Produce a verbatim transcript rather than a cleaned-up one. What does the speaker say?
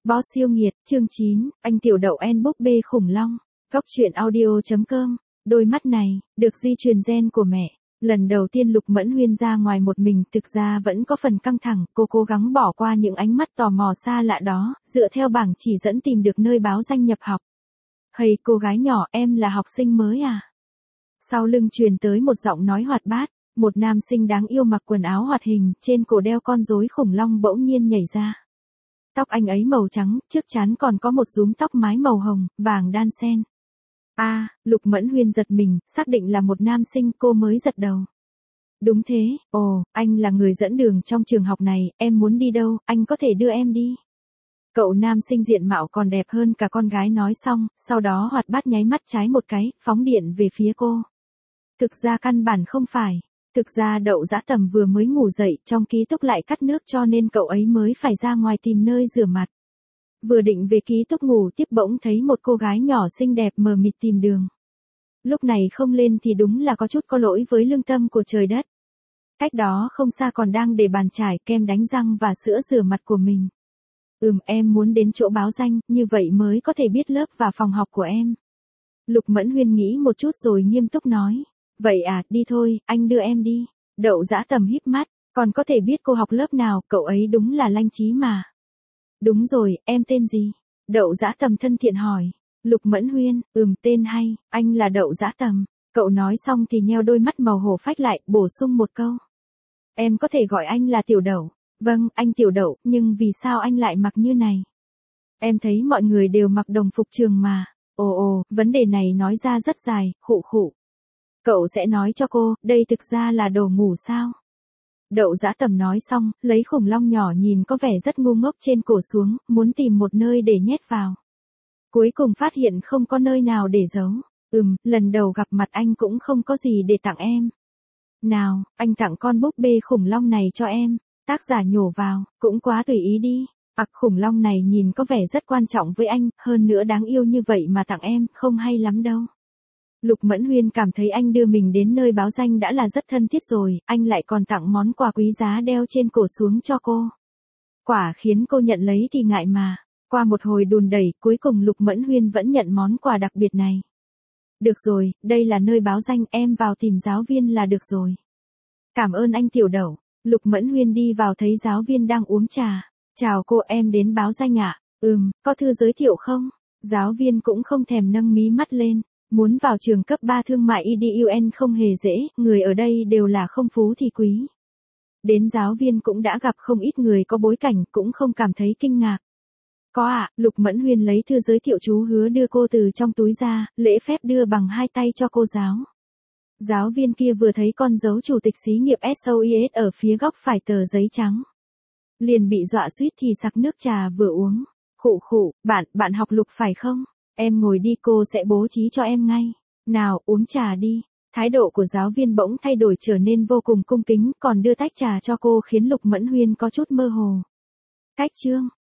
Boss siêu nghiệt, chương chín, anh tiểu đậu en búp bê khủng long. Góc truyện audio chấm com. Đôi mắt này, được di truyền gen của mẹ. Lần đầu tiên Lục Mẫn Huyên ra ngoài một mình thực ra vẫn có phần căng thẳng, cô cố gắng bỏ qua những ánh mắt tò mò xa lạ đó, dựa theo bảng chỉ dẫn tìm được nơi báo danh nhập học. Hầy cô gái nhỏ, em là học sinh mới à? Sau lưng truyền tới một giọng nói hoạt bát, một nam sinh đáng yêu mặc quần áo hoạt hình, trên cổ đeo con rối khủng long bỗng nhiên nhảy ra. Tóc anh ấy màu trắng, trước trán còn có một rúm tóc mái màu hồng, vàng đan xen. A, à, Lục Mẫn Huyên giật mình, xác định là một nam sinh, cô mới giật đầu. Đúng thế, ồ, anh là người dẫn đường trong trường học này, em muốn đi đâu, anh có thể đưa em đi. Cậu nam sinh diện mạo còn đẹp hơn cả con gái nói xong, sau đó hoạt bát nháy mắt trái một cái, phóng điện về phía cô. Thực ra căn bản không phải. Thực ra Đậu Dã Tầm vừa mới ngủ dậy, trong ký túc lại cắt nước cho nên cậu ấy mới phải ra ngoài tìm nơi rửa mặt. Vừa định về ký túc ngủ tiếp bỗng thấy một cô gái nhỏ xinh đẹp mờ mịt tìm đường. Lúc này không lên thì đúng là có chút có lỗi với lương tâm của trời đất. Cách đó không xa còn đang để bàn chải, kem đánh răng và sữa rửa mặt của mình. Ừm, em muốn đến chỗ báo danh, như vậy mới có thể biết lớp và phòng học của em. Lục Mẫn Huyên nghĩ một chút rồi nghiêm túc nói. Vậy à, đi thôi, anh đưa em đi. Đậu Dã Tầm híp mắt, còn có thể biết cô học lớp nào, cậu ấy đúng là lanh trí mà. Đúng rồi, em tên gì? Đậu Dã Tầm thân thiện hỏi. Lục Mẫn Huyên, ừm, tên hay, anh là Đậu Dã Tầm. Cậu nói xong thì nheo đôi mắt màu hổ phách lại, bổ sung một câu. Em có thể gọi anh là Tiểu Đậu. Vâng, anh Tiểu Đậu, nhưng vì sao anh lại mặc như này? Em thấy mọi người đều mặc đồng phục trường mà. Ồ ồ, vấn đề này nói ra rất dài, khụ khụ. Cậu sẽ nói cho cô, đây thực ra là đồ ngủ sao? Đậu Dã Tầm nói xong, lấy khủng long nhỏ nhìn có vẻ rất ngu ngốc trên cổ xuống, muốn tìm một nơi để nhét vào. Cuối cùng phát hiện không có nơi nào để giấu. Ừm, lần đầu gặp mặt anh cũng không có gì để tặng em. Nào, anh tặng con búp bê khủng long này cho em. Tác giả nhổ vào, cũng quá tùy ý đi. Ặc khủng long này nhìn có vẻ rất quan trọng với anh, hơn nữa đáng yêu như vậy mà tặng em, không hay lắm đâu. Lục Mẫn Huyên cảm thấy anh đưa mình đến nơi báo danh đã là rất thân thiết rồi, anh lại còn tặng món quà quý giá đeo trên cổ xuống cho cô. Quả khiến cô nhận lấy thì ngại mà. Qua một hồi đùn đẩy, cuối cùng Lục Mẫn Huyên vẫn nhận món quà đặc biệt này. Được rồi, đây là nơi báo danh, em vào tìm giáo viên là được rồi. Cảm ơn anh Tiểu Đậu. Lục Mẫn Huyên đi vào thấy giáo viên đang uống trà. Chào cô, em đến báo danh ạ. À? Ừm, có thư giới thiệu không? Giáo viên cũng không thèm nâng mí mắt lên. Muốn vào trường cấp ba thương mại e đê u en không hề dễ, người ở đây đều là không phú thì quý. Đến giáo viên cũng đã gặp không ít người có bối cảnh, cũng không cảm thấy kinh ngạc. Có ạ, à, Lục Mẫn Huyên lấy thư giới thiệu chú hứa đưa cô từ trong túi ra, lễ phép đưa bằng hai tay cho cô giáo. Giáo viên kia vừa thấy con dấu chủ tịch xí nghiệp ét o i ét ở phía góc phải tờ giấy trắng. Liền bị dọa suýt thì sặc nước trà vừa uống. Khụ khụ, bạn, bạn học Lục phải không? Em ngồi đi, cô sẽ bố trí cho em ngay. Nào, uống trà đi. Thái độ của giáo viên bỗng thay đổi trở nên vô cùng cung kính, còn đưa tách trà cho cô khiến Lục Mẫn Huyên có chút mơ hồ. Cách chương.